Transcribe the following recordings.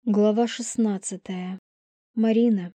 Глава 16. Марина.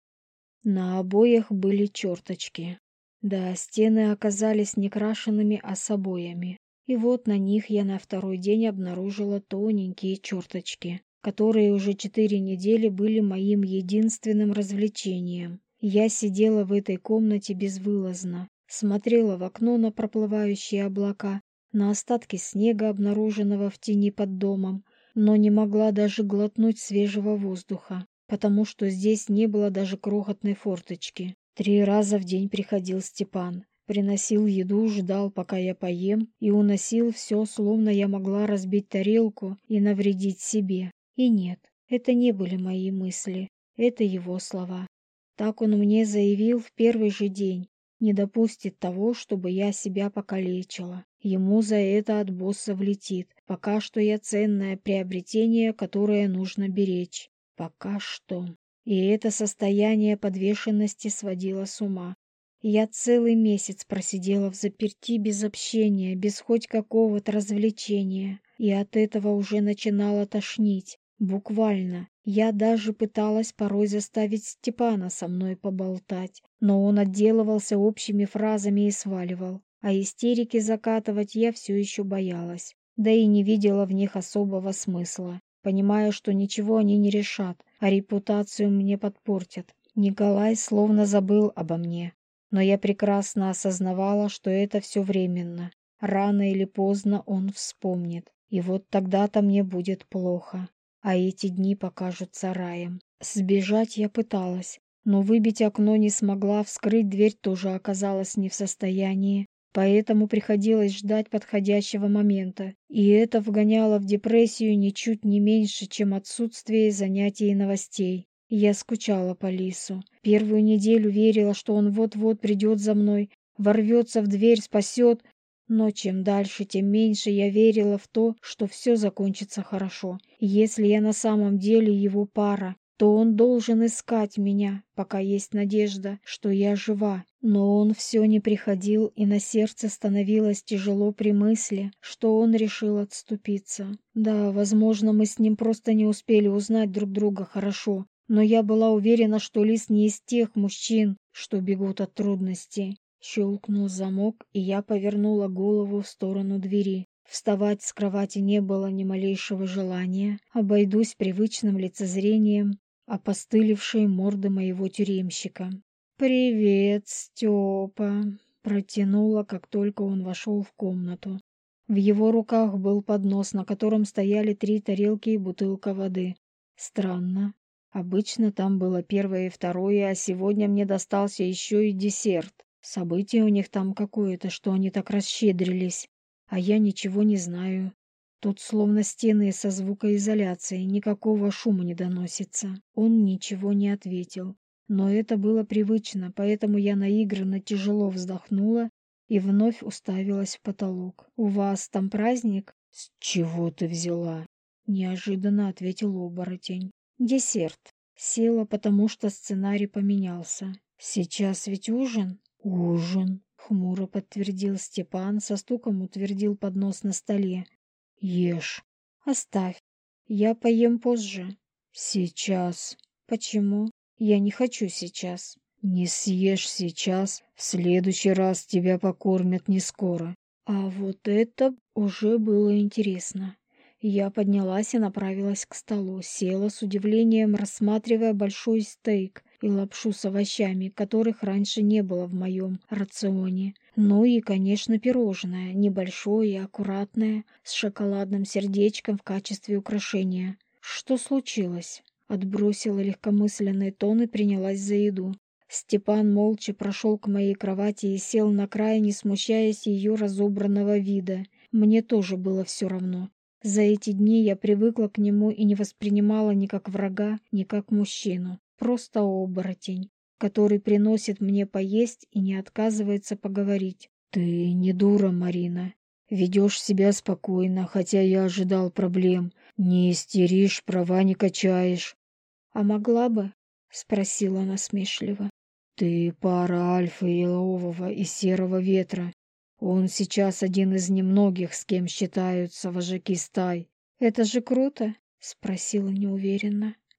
На обоях были черточки. Да, стены оказались не крашенными, а с обоями. И вот на них я на второй день обнаружила тоненькие черточки, которые уже 4 недели были моим единственным развлечением. Я сидела в этой комнате безвылазно, смотрела в окно на проплывающие облака, на остатки снега, обнаруженного в тени под домом, но не могла даже глотнуть свежего воздуха, потому что здесь не было даже крохотной форточки. 3 раза в день приходил Степан, приносил еду, ждал, пока я поем, и уносил все, словно я могла разбить тарелку и навредить себе. И нет, это не были мои мысли, это его слова. Так он мне заявил в первый же день. Не допустит того, чтобы я себя покалечила. Ему за это от босса влетит. Пока что я ценное приобретение, которое нужно беречь. Пока что. И это состояние подвешенности сводило с ума. Я целый месяц просидела взаперти без общения, без хоть какого-то развлечения. И от этого уже начинало тошнить. Буквально. Я даже пыталась порой заставить Степана со мной поболтать, но он отделывался общими фразами и сваливал, а истерики закатывать я все еще боялась, да и не видела в них особого смысла, понимая, что ничего они не решат, а репутацию мне подпортят. Николай словно забыл обо мне, но я прекрасно осознавала, что это все временно. Рано или поздно он вспомнит, и вот тогда-то мне будет плохо. А эти дни покажутся раем. Сбежать я пыталась, но выбить окно не смогла, вскрыть дверь тоже оказалась не в состоянии, поэтому приходилось ждать подходящего момента, и это вгоняло в депрессию ничуть не меньше, чем отсутствие занятий и новостей. Я скучала по Лису. Первую неделю верила, что он вот-вот придет за мной, ворвется в дверь, спасет. Но чем дальше, тем меньше я верила в то, что все закончится хорошо. Если я на самом деле его пара, то он должен искать меня, пока есть надежда, что я жива. Но он все не приходил, и на сердце становилось тяжело при мысли, что он решил отступиться. Да, возможно, мы с ним просто не успели узнать друг друга хорошо, но я была уверена, что Лис не из тех мужчин, что бегут от трудностей. Щелкнул замок, и я повернула голову в сторону двери. Вставать с кровати не было ни малейшего желания. Обойдусь привычным лицезрением опостылевшей морды моего тюремщика. «Привет, Степа!» — протянула, как только он вошел в комнату. В его руках был поднос, на котором стояли 3 тарелки и бутылка воды. Странно. Обычно там было первое и второе, а сегодня мне достался еще и десерт. Событие у них там какое-то, что они так расщедрились, а я ничего не знаю. Тут словно стены со звукоизоляцией, никакого шума не доносится. Он ничего не ответил. Но это было привычно, поэтому я наигранно тяжело вздохнула и вновь уставилась в потолок. «У вас там праздник?» «С чего ты взяла?» — неожиданно ответил оборотень. «Десерт». Села, потому что сценарий поменялся. «Сейчас ведь ужин?» «Ужин», — хмуро подтвердил Степан, со стуком утвердил поднос на столе. «Ешь». «Оставь. Я поем позже». «Сейчас». «Почему? Я не хочу сейчас». «Не съешь сейчас, в следующий раз тебя покормят не скоро». А вот это уже было интересно. Я поднялась и направилась к столу, села с удивлением, рассматривая большой стейк и лапшу с овощами, которых раньше не было в моем рационе. Ну и, конечно, пирожное, небольшое и аккуратное, с шоколадным сердечком в качестве украшения. Что случилось? Отбросила легкомысленный тон и принялась за еду. Степан молча прошел к моей кровати и сел на край, не смущаясь ее разобранного вида. Мне тоже было все равно. За эти дни я привыкла к нему и не воспринимала ни как врага, ни как мужчину. Просто оборотень, который приносит мне поесть и не отказывается поговорить. «Ты не дура, Марина. Ведешь себя спокойно, хотя я ожидал проблем. Не истеришь, права не качаешь». «А могла бы?» — спросила насмешливо. «Ты пара Альфа Елового и Серого Ветра. Он сейчас один из немногих, с кем считаются вожаки стай». «Это же круто?» — спросила неуверенно.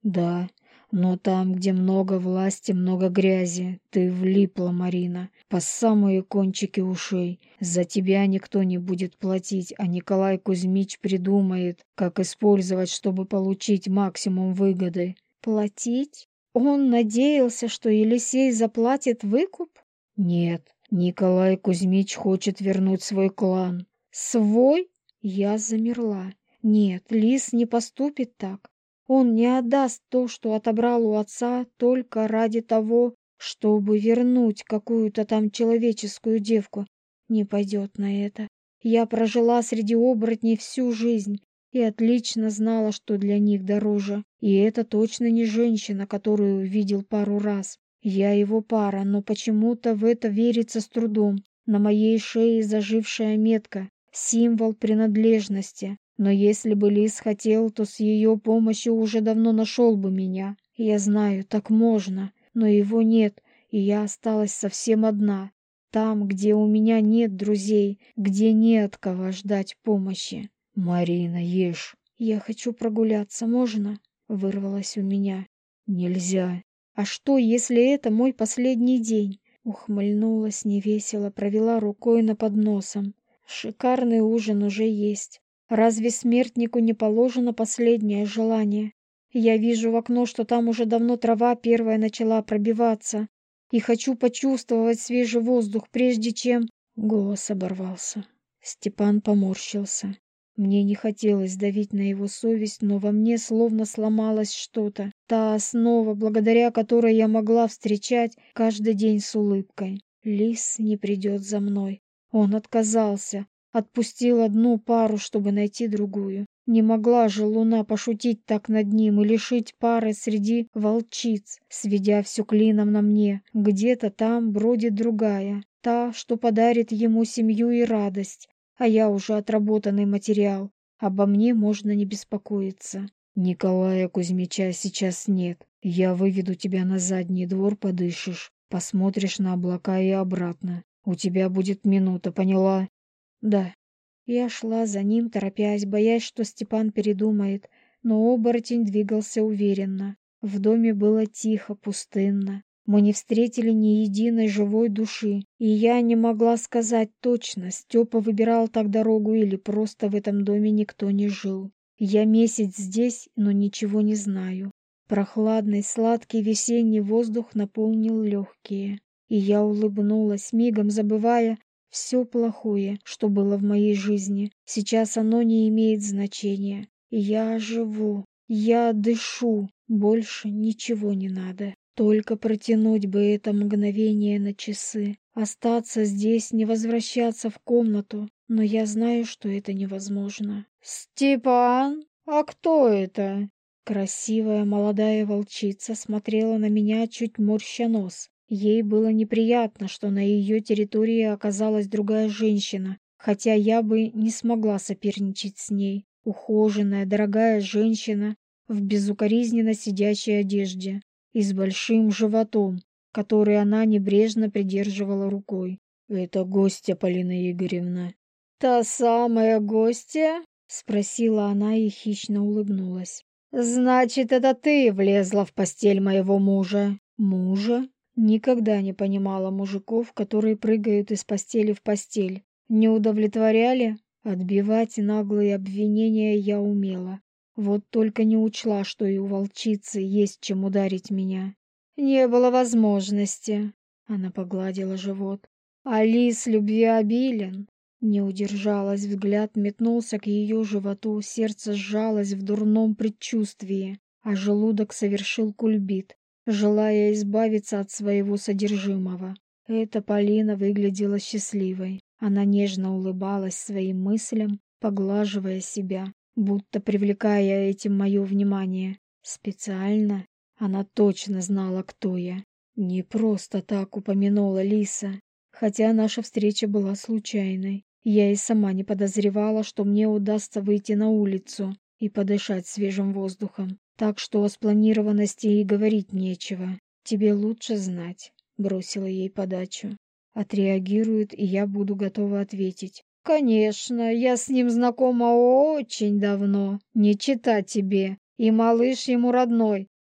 Да, но там, где много власти, много грязи, ты влипла, Марина, по самые кончики ушей. За тебя никто не будет платить, а Николай Кузьмич придумает, как использовать, чтобы получить максимум выгоды. Платить? Он надеялся, что Елисей заплатит выкуп? Нет, Николай Кузьмич хочет вернуть свой клан. Свой? Я замерла. Нет, Лис не поступит так. Он не отдаст то, что отобрал у отца, только ради того, чтобы вернуть какую-то там человеческую девку. Не пойдет на это. Я прожила среди оборотней всю жизнь и отлично знала, что для них дороже. И это точно не женщина, которую видел пару раз. Я его пара, но почему-то в это верится с трудом. На моей шее зажившая метка, символ принадлежности. Но если бы Лис хотел, то с ее помощью уже давно нашел бы меня. Я знаю, так можно, но его нет, и я осталась совсем одна. Там, где у меня нет друзей, где не от кого ждать помощи. «Марина, ешь!» «Я хочу прогуляться, можно?» — вырвалось у меня. «Нельзя!» «А что, если это мой последний день?» Ухмыльнулась невесело, провела рукой над подносом. «Шикарный ужин уже есть. Разве смертнику не положено последнее желание? Я вижу в окно, что там уже давно трава первая начала пробиваться, и хочу почувствовать свежий воздух, прежде чем...» Голос оборвался. Степан поморщился. Мне не хотелось давить на его совесть, но во мне словно сломалось что-то. Та основа, благодаря которой я могла встречать каждый день с улыбкой. Лис не придет за мной. Он отказался. Отпустил одну пару, чтобы найти другую. Не могла же луна пошутить так над ним и лишить пары среди волчиц, сведя все клином на мне. Где-то там бродит другая, та, что подарит ему семью и радость. А я уже отработанный материал. Обо мне можно не беспокоиться. Николая Кузьмича сейчас нет. Я выведу тебя на задний двор, подышишь. Посмотришь на облака и обратно. У тебя будет минута, поняла? Да. Я шла за ним, торопясь, боясь, что Степан передумает, но оборотень двигался уверенно. В доме было тихо, пустынно. Мы не встретили ни единой живой души, и я не могла сказать точно, Степа выбирал так дорогу или просто в этом доме никто не жил. Я месяц здесь, но ничего не знаю. Прохладный, сладкий весенний воздух наполнил легкие, и я улыбнулась, мигом забывая все плохое, что было в моей жизни. Сейчас оно не имеет значения. Я живу, я дышу, больше ничего не надо. Только протянуть бы это мгновение на часы. Остаться здесь, не возвращаться в комнату. Но я знаю, что это невозможно. «Степан, а кто это?» Красивая молодая волчица смотрела на меня, чуть морща нос. Ей было неприятно, что на ее территории оказалась другая женщина, хотя я бы не смогла соперничать с ней. Ухоженная, дорогая женщина в безукоризненно сидящей одежде и с большим животом, который она небрежно придерживала рукой. «Это гостья, Полина Игоревна». «Та самая гостья?» — спросила она и хищно улыбнулась. «Значит, это ты влезла в постель моего мужа?» «Мужа?» Никогда не понимала мужиков, которые прыгают из постели в постель. Не удовлетворяли? Отбивать наглые обвинения я умела. Вот только не учла, что и у волчицы есть чем ударить меня. Не было возможности. Она погладила живот. А лис любвеобилен. Не удержалась, взгляд метнулся к ее животу, сердце сжалось в дурном предчувствии, а желудок совершил кульбит, желая избавиться от своего содержимого. Эта Полина выглядела счастливой. Она нежно улыбалась своим мыслям, поглаживая себя, будто привлекая этим мое внимание. Специально она точно знала, кто я. Не просто так упомянула Лиса, хотя наша встреча была случайной. Я и сама не подозревала, что мне удастся выйти на улицу и подышать свежим воздухом. Так что о спланированности и говорить нечего. Тебе лучше знать, бросила ей подачу. Отреагирует, и я буду готова ответить. Конечно, я с ним знакома очень давно. Не чита тебе. И малыш ему родной.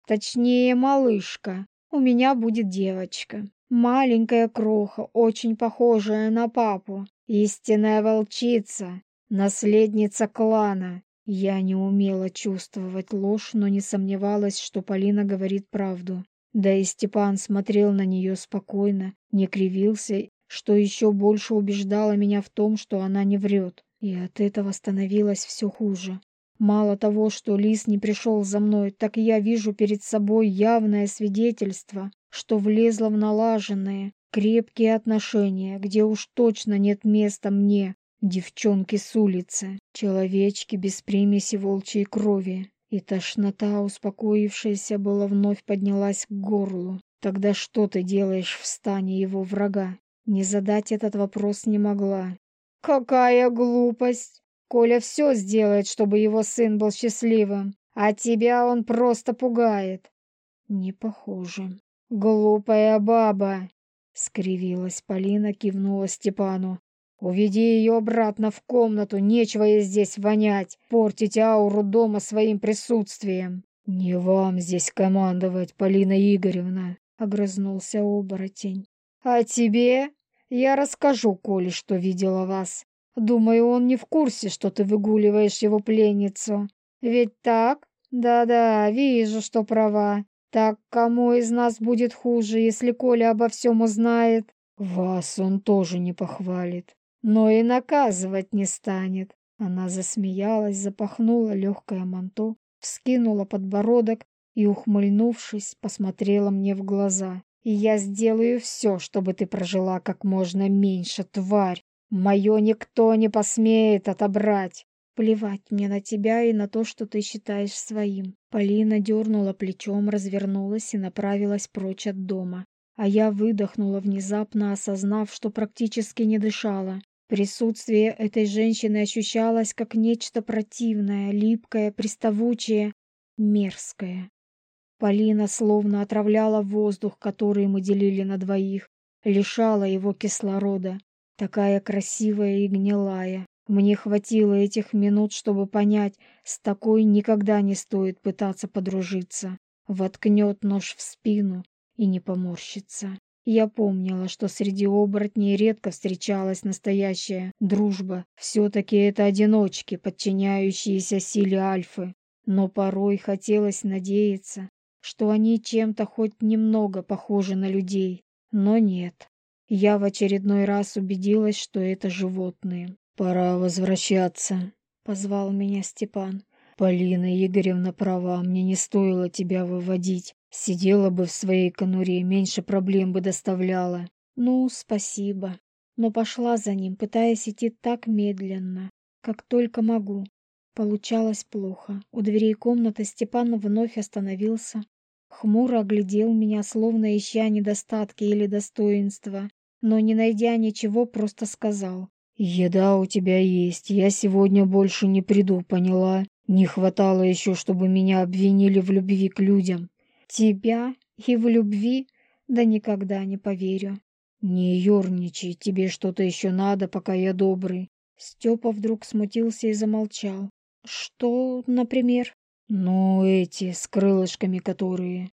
Точнее, малышка. У меня будет девочка. Маленькая кроха, очень похожая на папу. Истинная волчица, наследница клана. Я не умела чувствовать ложь, но не сомневалась, что Полина говорит правду. Да и Степан смотрел на нее спокойно, не кривился, что еще больше убеждало меня в том, что она не врет. И от этого становилось все хуже. Мало того, что Лис не пришел за мной, так я вижу перед собой явное свидетельство, что влезла в налаженные, крепкие отношения, где уж точно нет места мне, девчонке с улицы, человечке без примеси волчьей крови. И тошнота, успокоившаяся была, вновь поднялась к горлу. Тогда что ты делаешь в стане его врага? Не задать этот вопрос не могла. Какая глупость! Коля все сделает, чтобы его сын был счастливым, а тебя он просто пугает. Не похоже. Глупая баба, скривилась Полина, кивнула Степану. Уведи ее обратно в комнату, нечего ей здесь вонять, портить ауру дома своим присутствием. Не вам здесь командовать, Полина Игоревна, огрызнулся оборотень. А тебе? Я расскажу Коле, что видела вас. Думаю, он не в курсе, что ты выгуливаешь его пленницу. Ведь так? Да-да, вижу, что права. Так кому из нас будет хуже, если Коля обо всем узнает? Вас он тоже не похвалит, но и наказывать не станет. Она засмеялась, запахнула легкое манто, вскинула подбородок и, ухмыльнувшись, посмотрела мне в глаза. И я сделаю все, чтобы ты прожила как можно меньше, тварь. Мое никто не посмеет отобрать. Плевать мне на тебя и на то, что ты считаешь своим. Полина дернула плечом, развернулась и направилась прочь от дома. А я выдохнула, внезапно осознав, что практически не дышала. Присутствие этой женщины ощущалось как нечто противное, липкое, приставучее, мерзкое. Полина словно отравляла воздух, который мы делили на двоих, лишала его кислорода. Такая красивая и гнилая. Мне хватило этих минут, чтобы понять, с такой никогда не стоит пытаться подружиться. Воткнет нож в спину и не поморщится. Я помнила, что среди оборотней редко встречалась настоящая дружба. Все-таки это одиночки, подчиняющиеся силе альфы. Но порой хотелось надеяться, что они чем-то хоть немного похожи на людей. Но нет. Я в очередной раз убедилась, что это животные. «Пора возвращаться», — позвал меня Степан. «Полина Игоревна права, мне не стоило тебя выводить. Сидела бы в своей конуре, меньше проблем бы доставляла». «Ну, спасибо». Но пошла за ним, пытаясь идти так медленно, как только могу. Получалось плохо. У дверей комнаты Степан вновь остановился. Хмуро оглядел меня, словно ища недостатки или достоинства, но, не найдя ничего, просто сказал. «Еда у тебя есть, я сегодня больше не приду, поняла? Не хватало еще, чтобы меня обвинили в любви к людям». «Тебя и в любви? Да никогда не поверю». «Не ерничай, тебе что-то еще надо, пока я добрый». Степа вдруг смутился и замолчал. «Что, например?» «Ну, эти, с крылышками которые».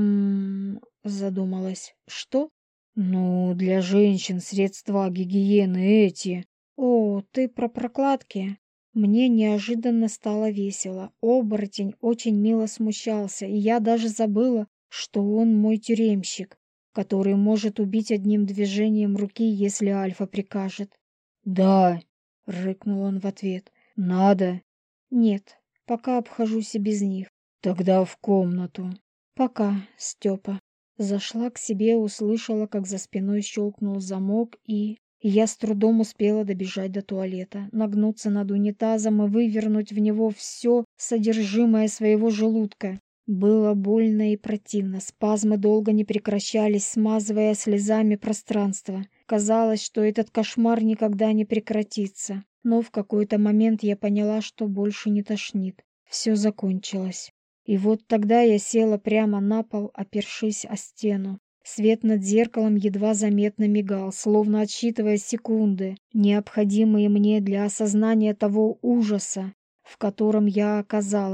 Задумалась. «Что?» «Ну, для женщин средства гигиены эти». «О, ты про прокладки?» Мне неожиданно стало весело. Оборотень очень мило смущался, и я даже забыла, что он мой тюремщик, который может убить одним движением руки, если Альфа прикажет. «Да», — рыкнул он в ответ, — «надо». «Нет, пока обхожусь и без них». «Тогда в комнату». «Пока, Степа». Зашла к себе, услышала, как за спиной щелкнул замок, и я с трудом успела добежать до туалета, нагнуться над унитазом и вывернуть в него все содержимое своего желудка. Было больно и противно, спазмы долго не прекращались, смазывая слезами пространство. Казалось, что этот кошмар никогда не прекратится, но в какой-то момент я поняла, что больше не тошнит. Все закончилось. И вот тогда я села прямо на пол, опершись о стену. Свет над зеркалом едва заметно мигал, словно отсчитывая секунды, необходимые мне для осознания того ужаса, в котором я оказалась.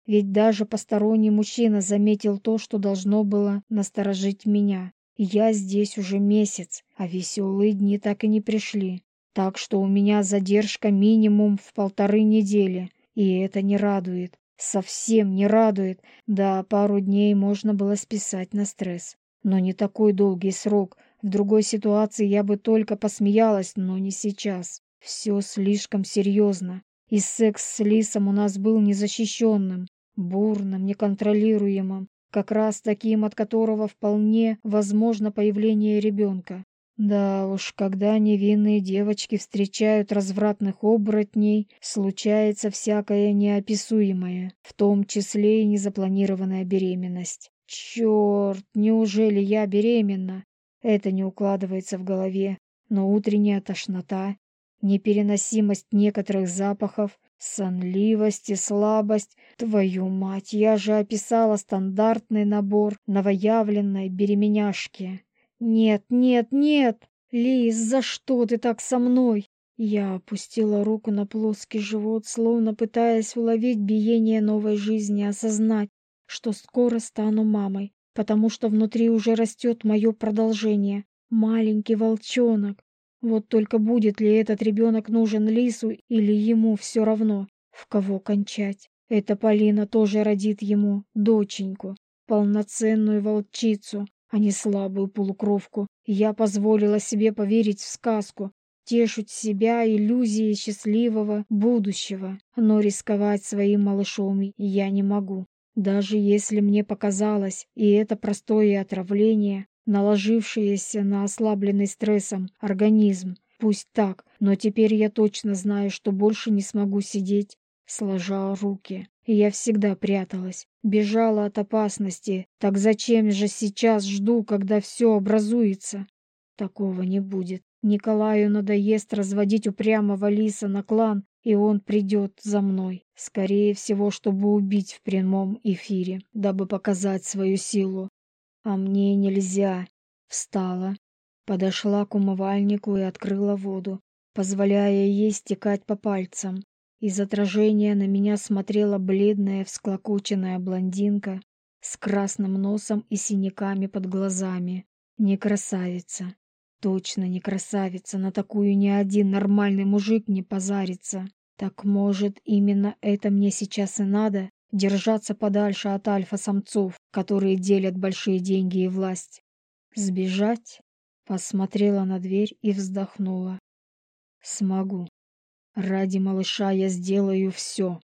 Ведь даже посторонний мужчина заметил то, что должно было насторожить меня. И я здесь уже месяц, а веселые дни так и не пришли. Так что у меня задержка минимум в 1,5 недели. И это не радует. Совсем не радует. Да, пару дней можно было списать на стресс. Но не такой долгий срок. В другой ситуации я бы только посмеялась, но не сейчас. Все слишком серьезно. И секс с Лисом у нас был незащищенным, бурным, неконтролируемым, как раз таким, от которого вполне возможно появление ребенка. Да уж, когда невинные девочки встречают развратных оборотней, случается всякое неописуемое, в том числе и незапланированная беременность. Черт, неужели я беременна? Это не укладывается в голове, но утренняя тошнота, непереносимость некоторых запахов, сонливость и слабость. Твою мать, я же описала стандартный набор новоявленной беременяшки. «Нет, нет, нет! Лиз, за что ты так со мной?» Я опустила руку на плоский живот, словно пытаясь уловить биение новой жизни, осознать, что скоро стану мамой, потому что внутри уже растет мое продолжение, маленький волчонок. Вот только будет ли этот ребенок нужен Лису или ему все равно, в кого кончать? Эта Полина тоже родит ему доченьку, полноценную волчицу, а не слабую полукровку. Я позволила себе поверить в сказку, тешить себя иллюзией счастливого будущего, но рисковать своим малышом я не могу. Даже если мне показалось, и это простое отравление, наложившееся на ослабленный стрессом организм, пусть так, но теперь я точно знаю, что больше не смогу сидеть, сложа руки. И я всегда пряталась, бежала от опасности. Так зачем же сейчас жду, когда все образуется? Такого не будет. Николаю надоест разводить упрямого лиса на клан, и он придет за мной. Скорее всего, чтобы убить в прямом эфире, дабы показать свою силу. А мне нельзя. Встала, подошла к умывальнику и открыла воду, позволяя ей стекать по пальцам. Из отражения на меня смотрела бледная всклокоченная блондинка с красным носом и синяками под глазами. Не красавица. Точно не красавица, на такую ни один нормальный мужик не позарится. Так может, именно это мне сейчас и надо? Держаться подальше от альфа-самцов, которые делят большие деньги и власть. Сбежать? Посмотрела на дверь и вздохнула. Смогу. Ради малыша я сделаю все.